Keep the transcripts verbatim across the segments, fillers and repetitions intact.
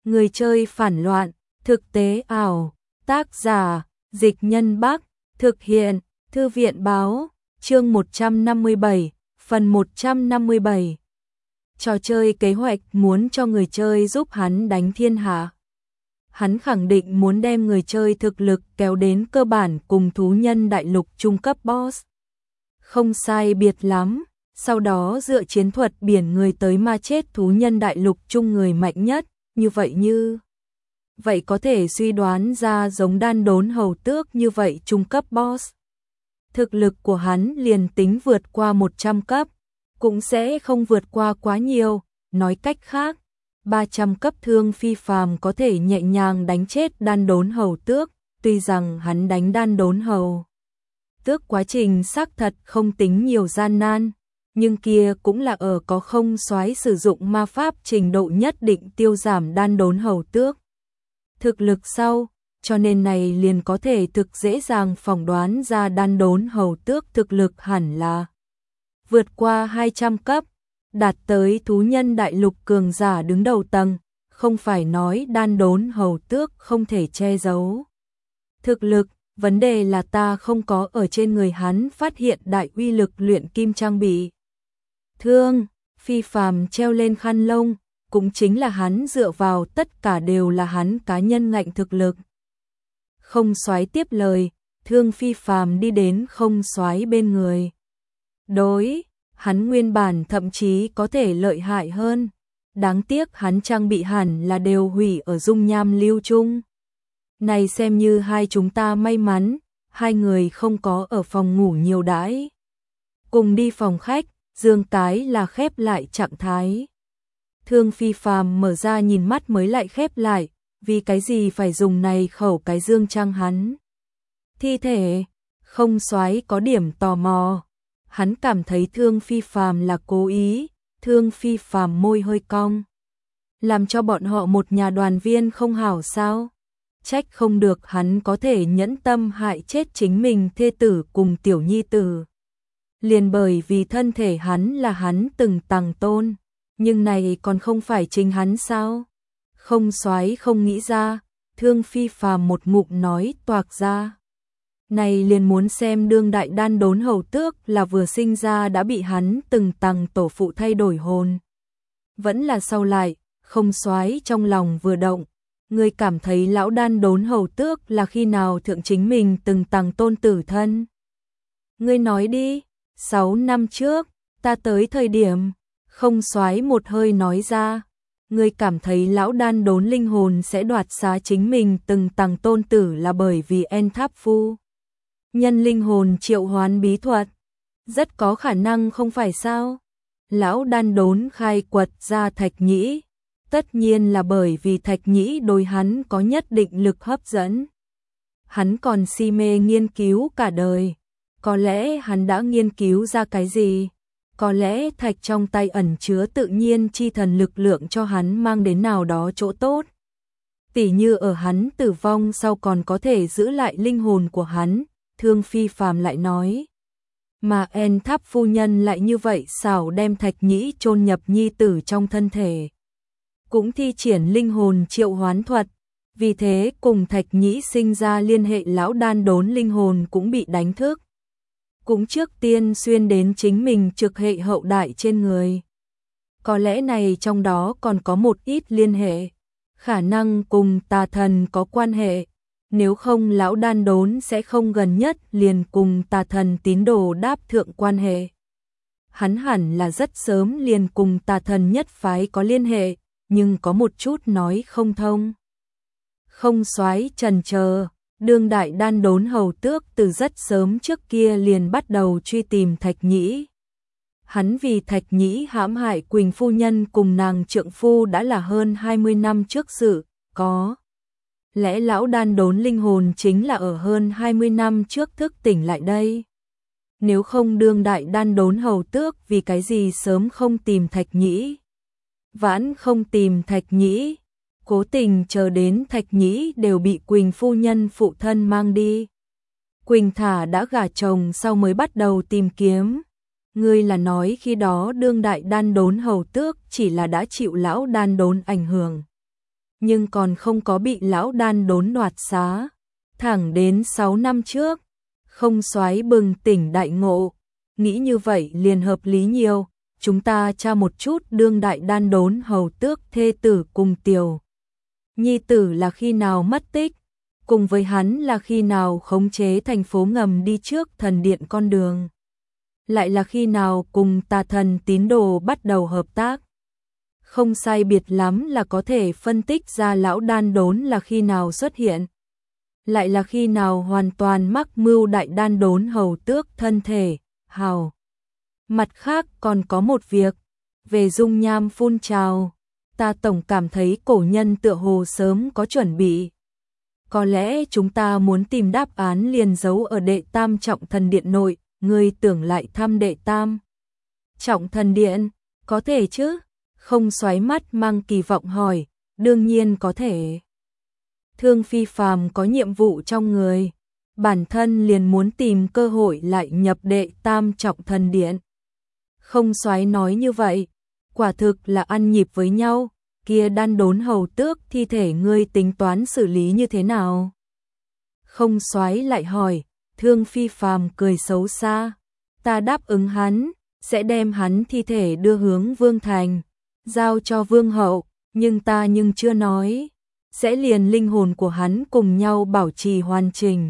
Người chơi phản loạn, thực tế ảo, tác giả, Dịch Nhân Bắc, thực hiện, Thư viện báo, chương một trăm năm mươi bảy, phần một trăm năm mươi bảy. Trò chơi kế hoạch muốn cho người chơi giúp hắn đánh thiên hạ. Hắn khẳng định muốn đem người chơi thực lực kéo đến cơ bản cùng thú nhân đại lục trung cấp boss. Không sai biệt lắm, sau đó dựa chiến thuật biển người tới ma chết thú nhân đại lục trung người mạnh nhất, như vậy như. Vậy có thể suy đoán ra giống đan đốn hầu tước như vậy trung cấp boss. Thực lực của hắn liền tính vượt qua một trăm cấp, cũng sẽ không vượt qua quá nhiều, nói cách khác. ba trăm cấp thương phi phàm có thể nhẹ nhàng đánh chết đan đốn hầu tước, tuy rằng hắn đánh đan đốn hầu tước quá trình xác thật không tính nhiều gian nan, nhưng kia cũng là ở có không soái sử dụng ma pháp trình độ nhất định tiêu giảm đan đốn hầu tước thực lực sau, cho nên này liền có thể thực dễ dàng phỏng đoán ra đan đốn hầu tước thực lực hẳn là vượt qua hai trăm cấp, đạt tới thú nhân đại lục cường giả đứng đầu tầng, không phải nói đan đốn hầu tước không thể che giấu thực lực, vấn đề là ta không có ở trên người hắn phát hiện đại uy lực luyện kim trang bị. Thương, phi phàm treo lên khăn lông, cũng chính là hắn dựa vào tất cả đều là hắn cá nhân ngạnh thực lực. Không soái tiếp lời, thương phi phàm đi đến không soái bên người. Đối, hắn nguyên bản thậm chí có thể lợi hại hơn. Đáng tiếc hắn trang bị hẳn là đều hủy ở dung nham lưu chung. Này xem như hai chúng ta may mắn, hai người không có ở phòng ngủ nhiều đãi. Cùng đi phòng khách, dương cái là khép lại trạng thái. Thương phi phàm mở ra nhìn mắt mới lại khép lại, vì cái gì phải dùng này khẩu cái dương trang hắn. Thi thể, không soái có điểm tò mò. Hắn cảm thấy thương phi phàm là cố ý, thương phi phàm môi hơi cong. Làm cho bọn họ một nhà đoàn viên không hảo sao? Trách không được hắn có thể nhẫn tâm hại chết chính mình thê tử cùng tiểu nhi tử. Liền bởi vì thân thể hắn là hắn từng tàng tôn, nhưng này còn không phải chính hắn sao? Không soái không nghĩ ra, thương phi phàm một ngụm nói toạc ra. Này liền muốn xem đương đại đan đốn hầu tước là vừa sinh ra đã bị hắn từng tàng tổ phụ thay đổi hồn. Vẫn là sau lại, không soái trong lòng vừa động. Ngươi cảm thấy lão đan đốn hầu tước là khi nào thượng chính mình từng tàng tôn tử thân? Ngươi nói đi, sáu năm trước, ta tới thời điểm, không soái một hơi nói ra. Ngươi cảm thấy lão đan đốn linh hồn sẽ đoạt xá chính mình từng tàng tôn tử là bởi vì En Tháp Phu. Nhân linh hồn triệu hoán bí thuật. Rất có khả năng không phải sao? Lão đan đốn khai quật ra Thạch Nhĩ. Tất nhiên là bởi vì Thạch Nhĩ đối hắn có nhất định lực hấp dẫn. Hắn còn si mê nghiên cứu cả đời. Có lẽ hắn đã nghiên cứu ra cái gì? Có lẽ thạch trong tay ẩn chứa tự nhiên chi thần lực lượng cho hắn mang đến nào đó chỗ tốt. Tỉ như ở hắn tử vong sau còn có thể giữ lại linh hồn của hắn, thương phi phàm lại nói. Mà En Tháp phu nhân lại như vậy xảo đem Thạch Nhĩ chôn nhập nhi tử trong thân thể. Cũng thi triển linh hồn triệu hoán thuật, vì thế cùng Thạch Nhĩ sinh ra liên hệ lão đan đốn linh hồn cũng bị đánh thức. Cũng trước tiên xuyên đến chính mình trực hệ hậu đại trên người. Có lẽ này trong đó còn có một ít liên hệ, khả năng cùng tà thần có quan hệ, nếu không lão đan đốn sẽ không gần nhất liền cùng tà thần tín đồ đáp thượng quan hệ. Hắn hẳn là rất sớm liền cùng tà thần nhất phái có liên hệ, nhưng có một chút nói không thông. Không soái trần chờ. Đương đại đan đốn hầu tước từ rất sớm trước kia liền bắt đầu truy tìm Thạch Nhĩ. Hắn vì Thạch Nhĩ hãm hại Quỳnh phu nhân cùng nàng trượng phu đã là hơn hai mươi năm trước sự, có. Lẽ lão đan đốn linh hồn chính là ở hơn hai mươi năm trước thức tỉnh lại đây. Nếu không đương đại đan đốn hầu tước vì cái gì sớm không tìm Thạch Nhĩ. Vãn không tìm Thạch Nhĩ. Cố tình chờ đến Thạch Nhĩ đều bị Quỳnh phu nhân phụ thân mang đi. Quỳnh thả đã gả chồng sau mới bắt đầu tìm kiếm. Ngươi là nói khi đó đương đại đan đốn hầu tước chỉ là đã chịu lão đan đốn ảnh hưởng. nhưng còn không có bị lão đan đốn đoạt xá. Thẳng đến sáu năm trước, không soái bừng tỉnh đại ngộ, nghĩ như vậy liền hợp lý nhiều, chúng ta tra một chút đương đại đan đốn hầu tước thê tử cùng tiểu nhi tử là khi nào mất tích, cùng với hắn là khi nào khống chế thành phố ngầm đi trước thần điện con đường, lại là khi nào cùng tà thần tín đồ bắt đầu hợp tác. Không sai biệt lắm là có thể phân tích ra lão đan đốn là khi nào xuất hiện, lại là khi nào hoàn toàn mắc mưu đại đan đốn hầu tước thân thể, hào. Mặt khác còn có một việc, về dung nham phun trào, ta tổng cảm thấy cổ nhân tựa hồ sớm có chuẩn bị. Có lẽ chúng ta muốn tìm đáp án liền giấu ở đệ tam trọng thần điện nội, ngươi tưởng lại thăm đệ tam trọng thần điện, có thể chứ? Không xoáy mắt mang kỳ vọng hỏi, đương nhiên có thể. Thương Phi Phàm có nhiệm vụ trong người, bản thân liền muốn tìm cơ hội lại nhập đệ tam trọng thần điện. Không xoáy nói như vậy, quả thực là ăn nhịp với nhau, kia đan đốn hầu tước thi thể ngươi tính toán xử lý như thế nào? Không xoáy lại hỏi, Thương Phi Phàm cười xấu xa, ta đáp ứng hắn, sẽ đem hắn thi thể đưa hướng Vương Thành, giao cho Vương hậu, nhưng ta nhưng chưa nói, sẽ liền linh hồn của hắn cùng nhau bảo trì hoàn chỉnh.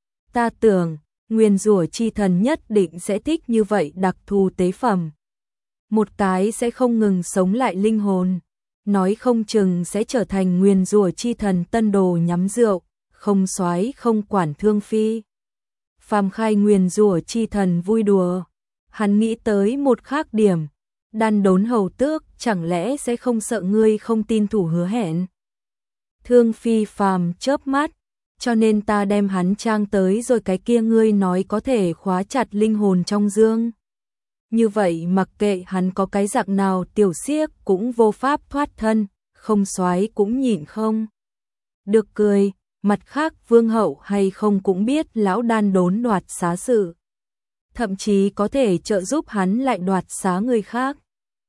Ta tưởng, nguyên rủa chi thần nhất định sẽ thích như vậy đặc thù tế phẩm. Một cái sẽ không ngừng sống lại linh hồn, nói không chừng sẽ trở thành nguyên rủa chi thần tân đồ nhắm rượu, không soái không quản Thương Phi. Phàm khai nguyên rủa chi thần vui đùa, hắn nghĩ tới một khác điểm, đan đốn hầu tước chẳng lẽ sẽ không sợ ngươi không tin thủ hứa hẹn. Thương Phi Phàm chớp mắt, cho nên ta đem hắn trang tới rồi cái kia ngươi nói có thể khóa chặt linh hồn trong dương. Như vậy mặc kệ hắn có cái dạng nào tiểu xiếc cũng vô pháp thoát thân, không soái cũng nhịn không được cười, mặt khác Vương hậu hay không cũng biết lão đan đốn đoạt xá sự. Thậm chí có thể trợ giúp hắn lại đoạt xá người khác.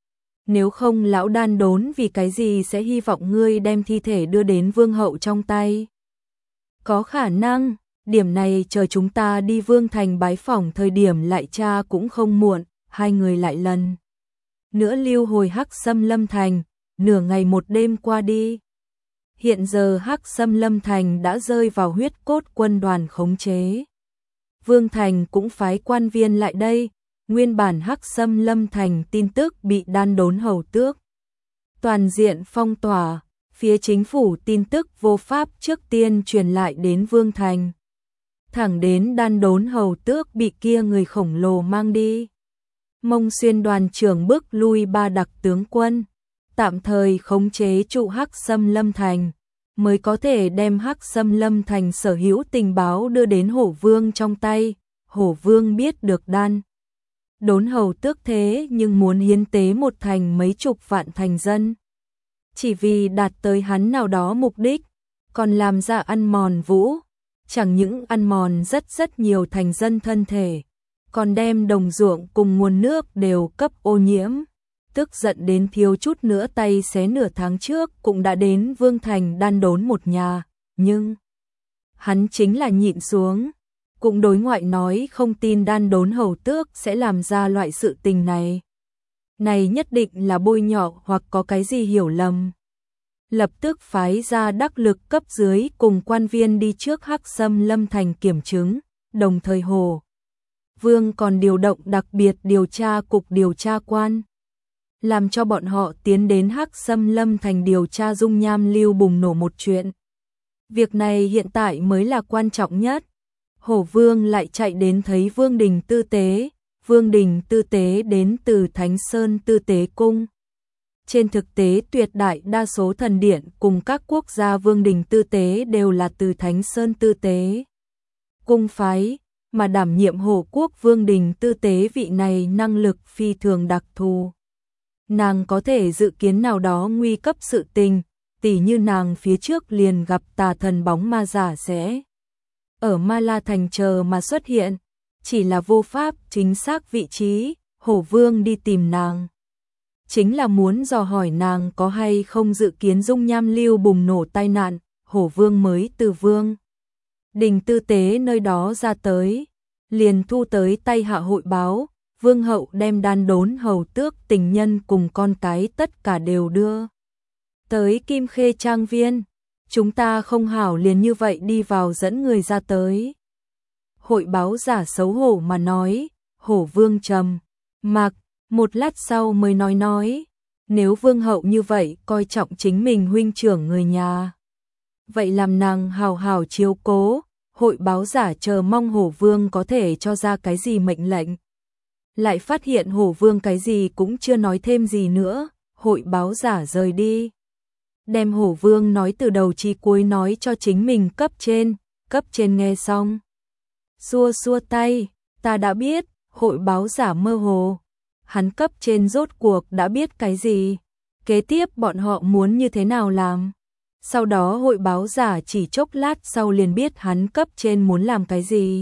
Nếu không lão đan đốn vì cái gì sẽ hy vọng ngươi đem thi thể đưa đến Vương hậu trong tay? Có khả năng, điểm này chờ chúng ta đi Vương Thành bái phỏng thời điểm lại tra cũng không muộn, hai người lại lần nữa lưu hồi Hắc Xâm Lâm Thành, nửa ngày một đêm qua đi. Hiện giờ Hắc Xâm Lâm Thành đã rơi vào huyết cốt quân đoàn khống chế. Vương Thành cũng phái quan viên lại đây, nguyên bản Hắc Xâm Lâm Thành tin tức bị đan đốn hầu tước toàn diện phong tỏa, phía chính phủ tin tức vô pháp trước tiên truyền lại đến Vương Thành. Thẳng đến đan đốn hầu tước bị kia người khổng lồ mang đi. Mông Xuyên đoàn trưởng bước lui ba đặc tướng quân, tạm thời khống chế trụ Hắc Xâm Lâm Thành, mới có thể đem Hắc Xâm Lâm Thành sở hữu tình báo đưa đến Hổ Vương trong tay. Hổ Vương biết được đan đốn hầu tước thế nhưng muốn hiến tế một thành mấy chục vạn thành dân, chỉ vì đạt tới hắn nào đó mục đích, còn làm ra ăn mòn vũ, chẳng những ăn mòn rất rất nhiều thành dân thân thể, còn đem đồng ruộng cùng nguồn nước đều cấp ô nhiễm, tức giận đến thiếu chút nữa tay xé nửa tháng trước cũng đã đến Vương Thành đan đốn một nhà, nhưng hắn chính là nhịn xuống, cũng đối ngoại nói không tin đan đốn hầu tước sẽ làm ra loại sự tình này. Này nhất định là bôi nhọ hoặc có cái gì hiểu lầm. Lập tức phái ra đắc lực cấp dưới cùng quan viên đi trước Hắc Xâm Lâm Thành kiểm chứng, đồng thời Hồ Vương còn điều động đặc biệt điều tra cục điều tra quan, làm cho bọn họ tiến đến Hắc Xâm Lâm Thành điều tra dung nham lưu bùng nổ một chuyện. Việc này hiện tại mới là quan trọng nhất. Hổ Vương lại chạy đến thấy Vương Đình Tư Tế, Vương Đình Tư Tế đến từ Thánh Sơn Tư Tế Cung. Trên thực tế tuyệt đại đa số thần điện cùng các quốc gia Vương Đình Tư Tế đều là từ Thánh Sơn Tư Tế Cung phái, mà đảm nhiệm Hổ Quốc Vương Đình Tư Tế vị này năng lực phi thường đặc thù. Nàng có thể dự kiến nào đó nguy cấp sự tình, tỉ như nàng phía trước liền gặp tà thần bóng ma giả sẽ ở Ma La Thành chờ mà xuất hiện, chỉ là vô pháp chính xác vị trí, Hổ Vương đi tìm nàng. chính là muốn dò hỏi nàng có hay không dự kiến dung nham lưu bùng nổ tai nạn, Hổ Vương mới từ Vương đình tư tế nơi đó ra tới, liền thu tới tay hạ hội báo, Vương hậu đem đan đốn hầu tước tình nhân cùng con cái tất cả đều đưa tới Kim Khê trang viên, chúng ta không hảo liền như vậy đi vào dẫn người ra tới. Hội báo giả xấu hổ mà nói, Hổ Vương trầm mặc, một lát sau mới nói nói, nếu Vương hậu như vậy coi trọng chính mình huynh trưởng người nhà, vậy làm nàng hào hào chiếu cố. Hội báo giả chờ mong Hổ Vương có thể cho ra cái gì mệnh lệnh. Lại phát hiện Hổ Vương cái gì cũng chưa nói thêm gì nữa, hội báo giả rời đi. Đem Hổ Vương nói từ đầu chí cuối nói cho chính mình cấp trên, cấp trên nghe xong. Xua xua tay, ta đã biết, hội báo giả mơ hồ. Hắn cấp trên rốt cuộc đã biết cái gì, kế tiếp bọn họ muốn như thế nào làm. Sau đó hội báo giả chỉ chốc lát sau liền biết hắn cấp trên muốn làm cái gì.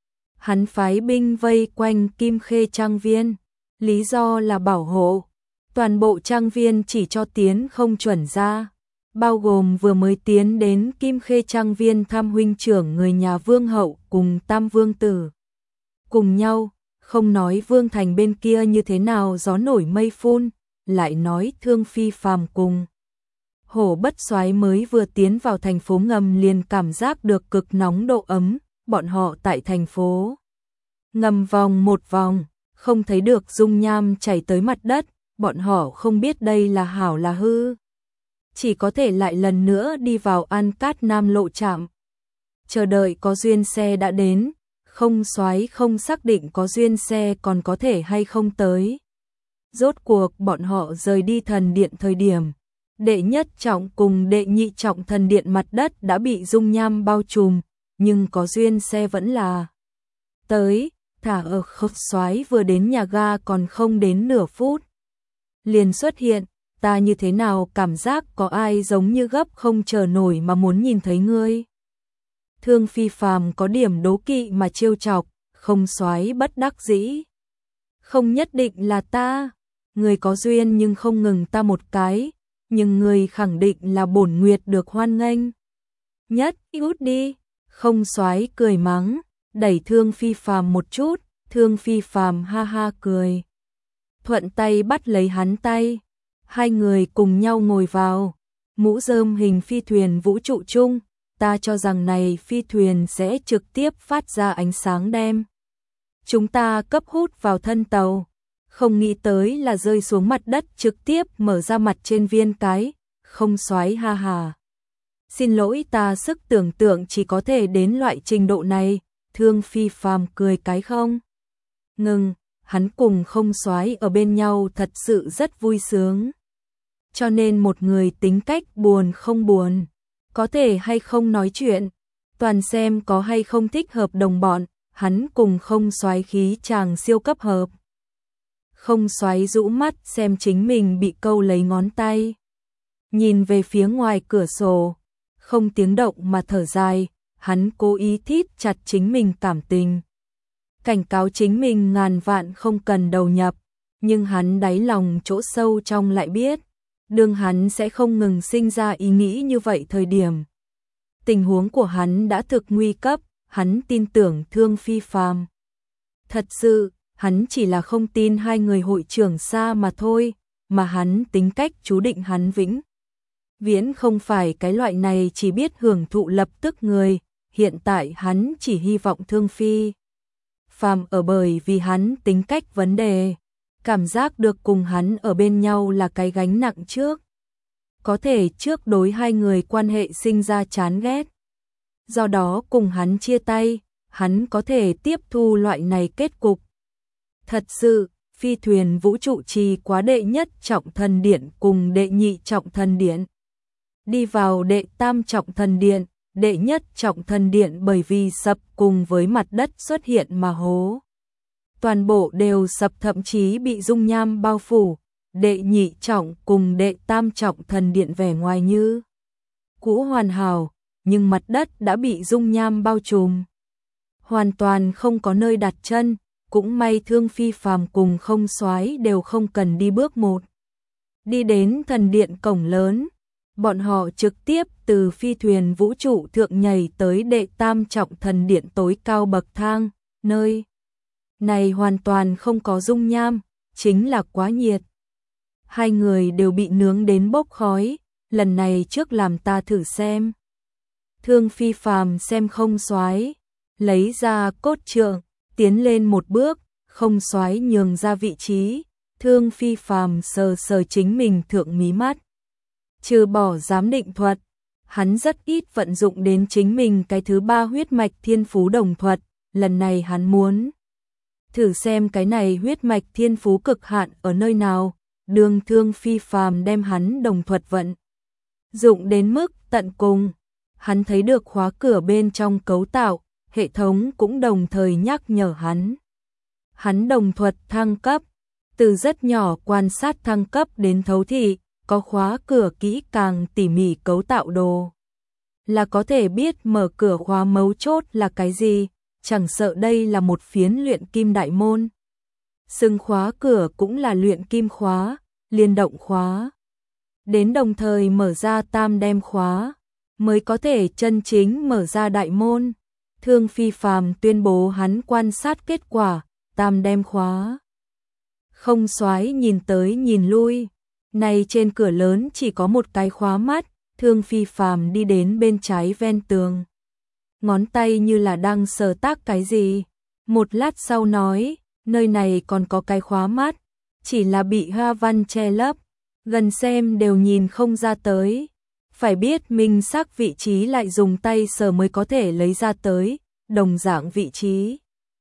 Hắn phái binh vây quanh Kim Khê trang viên, lý do là bảo hộ. Toàn bộ trang viên chỉ cho tiến không chuẩn ra, bao gồm vừa mới tiến đến Kim Khê trang viên thăm huynh trưởng người nhà Vương hậu cùng Tam Vương tử. Cùng nhau, không nói Vương thành bên kia như thế nào gió nổi mây phun, lại nói Thương Phi phàm cùng Hổ Bất Soái mới vừa tiến vào thành phố ngầm liền cảm giác được cực nóng độ ấm, bọn họ tại thành phố ngầm vòng một vòng, không thấy được dung nham chảy tới mặt đất, bọn họ không biết đây là hảo là hư. Chỉ có thể lại lần nữa đi vào An Cát Nam lộ trạm. Chờ đợi có duyên xe đã đến, không soái không xác định có duyên xe còn có thể hay không tới. Rốt cuộc bọn họ rời đi thần điện thời điểm. Đệ nhất trọng cùng đệ nhị trọng thần điện mặt đất đã bị dung nham bao trùm, nhưng có duyên xe vẫn là tới, thả ở khốc soái vừa đến nhà ga còn không đến nửa phút. Liền xuất hiện, ta như thế nào cảm giác có ai giống như gấp không chờ nổi mà muốn nhìn thấy ngươi. Thương Phi phàm có điểm đố kỵ mà trêu chọc, không soái bất đắc dĩ. Không nhất định là ta, người có duyên nhưng không ngừng ta một cái. Nhưng người khẳng định là bổn nguyệt được hoan nghênh. Nhất, út đi, không soái cười mắng, đẩy Thương Phi phàm một chút, Thương Phi phàm ha ha cười. Thuận tay bắt lấy hắn tay, hai người cùng nhau ngồi vào, mũ rơm hình phi thuyền vũ trụ chung, ta cho rằng này phi thuyền sẽ trực tiếp phát ra ánh sáng đem. Chúng ta cấp hút vào thân tàu. Không nghĩ tới là rơi xuống mặt đất trực tiếp mở ra mặt trên viên cái, không soái ha hà. Xin lỗi ta sức tưởng tượng chỉ có thể đến loại trình độ này, Thương Phi phàm cười cái không. Ngừng, hắn cùng không soái ở bên nhau thật sự rất vui sướng. Cho nên một người tính cách buồn không buồn, có thể hay không nói chuyện, toàn xem có hay không thích hợp đồng bọn, hắn cùng không soái khí chàng siêu cấp hợp. Không soái rũ mắt xem chính mình bị câu lấy ngón tay. Nhìn về phía ngoài cửa sổ, không tiếng động mà thở dài, hắn cố ý thít chặt chính mình cảm tình. Cảnh cáo chính mình ngàn vạn không cần đầu nhập, nhưng hắn đáy lòng chỗ sâu trong lại biết, đương hắn sẽ không ngừng sinh ra ý nghĩ như vậy thời điểm. Tình huống của hắn đã thực nguy cấp, hắn tin tưởng Thương Phi phàm. Thật sự, hắn chỉ là không tin hai người hội trưởng xa mà thôi, mà hắn tính cách chú định hắn vĩnh. Viễn không phải cái loại này chỉ biết hưởng thụ lập tức người, hiện tại hắn chỉ hy vọng Thương Phi phàm ở bởi vì hắn tính cách vấn đề, cảm giác được cùng hắn ở bên nhau là cái gánh nặng trước. Có thể trước đối hai người quan hệ sinh ra chán ghét. Do đó cùng hắn chia tay, hắn có thể tiếp thu loại này kết cục. Thật sự, phi thuyền vũ trụ trì quá đệ nhất trọng thần điện cùng đệ nhị trọng thần điện. Đi vào đệ tam trọng thần điện, đệ nhất trọng thần điện bởi vì sập cùng với mặt đất xuất hiện mà hố. Toàn bộ đều sập thậm chí bị dung nham bao phủ, đệ nhị trọng cùng đệ tam trọng thần điện vẻ ngoài như cũ hoàn hảo, nhưng mặt đất đã bị dung nham bao trùm. Hoàn toàn không có nơi đặt chân, cũng may Thương Phi phàm cùng không soái đều không cần đi bước một. Đi đến thần điện cổng lớn, bọn họ trực tiếp từ phi thuyền vũ trụ thượng nhảy tới đệ tam trọng thần điện tối cao bậc thang, nơi này hoàn toàn không có dung nham, chính là quá nhiệt. Hai người đều bị nướng đến bốc khói, lần này trước làm ta thử xem. Thương Phi Phàm xem Không Soái, lấy ra cốt trượng, tiến lên một bước, Không Soái nhường ra vị trí, Thương Phi Phàm sờ sờ chính mình thượng mí mắt. Trừ bỏ giám định thuật, hắn rất ít vận dụng đến chính mình cái thứ ba huyết mạch thiên phú đồng thuật, lần này hắn muốn thử xem cái này huyết mạch thiên phú cực hạn ở nơi nào. Đường Thương Phi Phàm đem hắn đồng thuật vận dụng đến mức tận cùng, hắn thấy được khóa cửa bên trong cấu tạo, hệ thống cũng đồng thời nhắc nhở hắn. Hắn đồng thuật thăng cấp, từ rất nhỏ quan sát thăng cấp đến thấu thị, có khóa cửa kỹ càng tỉ mỉ cấu tạo đồ. Là có thể biết mở cửa khóa mấu chốt là cái gì, chẳng sợ đây là một phiến luyện kim đại môn. Xưng khóa cửa cũng là luyện kim khóa, liên động khóa. Đến đồng thời mở ra tam đem khóa, mới có thể chân chính mở ra đại môn. Thương Phi Phàm tuyên bố hắn quan sát kết quả, tam đem khóa. Không Soái nhìn tới nhìn lui, này trên cửa lớn chỉ có một cái khóa mắt, Thương Phi Phàm đi đến bên trái ven tường. Ngón tay như là đang sờ tác cái gì, một lát sau nói, nơi này còn có cái khóa mắt, chỉ là bị hoa văn che lấp, gần xem đều nhìn không ra tới. Phải biết minh xác vị trí lại dùng tay sờ mới có thể lấy ra tới, đồng dạng vị trí.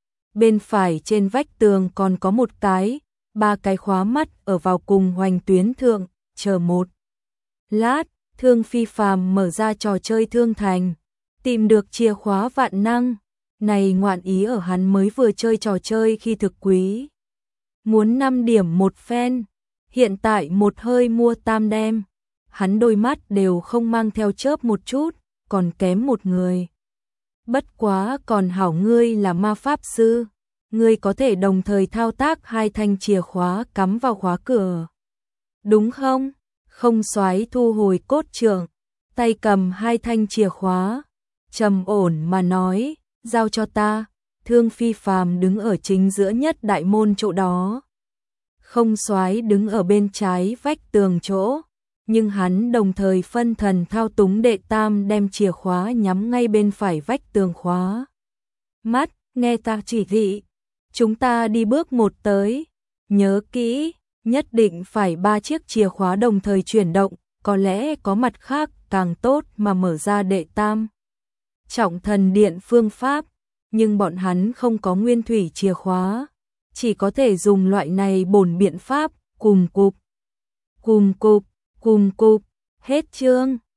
Bên phải trên vách tường còn có một cái, ba cái khóa mắt ở vào cùng hoành tuyến thượng, chờ một lát, Thương Phi Phàm mở ra trò chơi thương thành, tìm được chìa khóa vạn năng. Này ngoạn ý ở hắn mới vừa chơi trò chơi khi thực quý. Muốn năm điểm một phen, hiện tại một hơi mua tam đem. Hắn đôi mắt đều không mang theo chớp một chút, còn kém một người. Bất quá còn hảo ngươi là ma pháp sư, ngươi có thể đồng thời thao tác hai thanh chìa khóa cắm vào khóa cửa. Đúng không? Không Soái thu hồi cốt trượng, tay cầm hai thanh chìa khóa, trầm ổn mà nói, giao cho ta. Thương Phi Phàm đứng ở chính giữa nhất đại môn chỗ đó. Không Soái đứng ở bên trái vách tường chỗ, nhưng hắn đồng thời phân thần thao túng đệ tam đem chìa khóa nhắm ngay bên phải vách tường khóa. Mắt, nghe ta chỉ thị, chúng ta đi bước một tới, nhớ kỹ, nhất định phải ba chiếc chìa khóa đồng thời chuyển động, có lẽ có mặt khác càng tốt mà mở ra đệ tam trọng thần điện phương pháp, nhưng bọn hắn không có nguyên thủy chìa khóa, chỉ có thể dùng loại này bổn biện pháp, cùng cục, cùng cục, cùng cục, hết chương.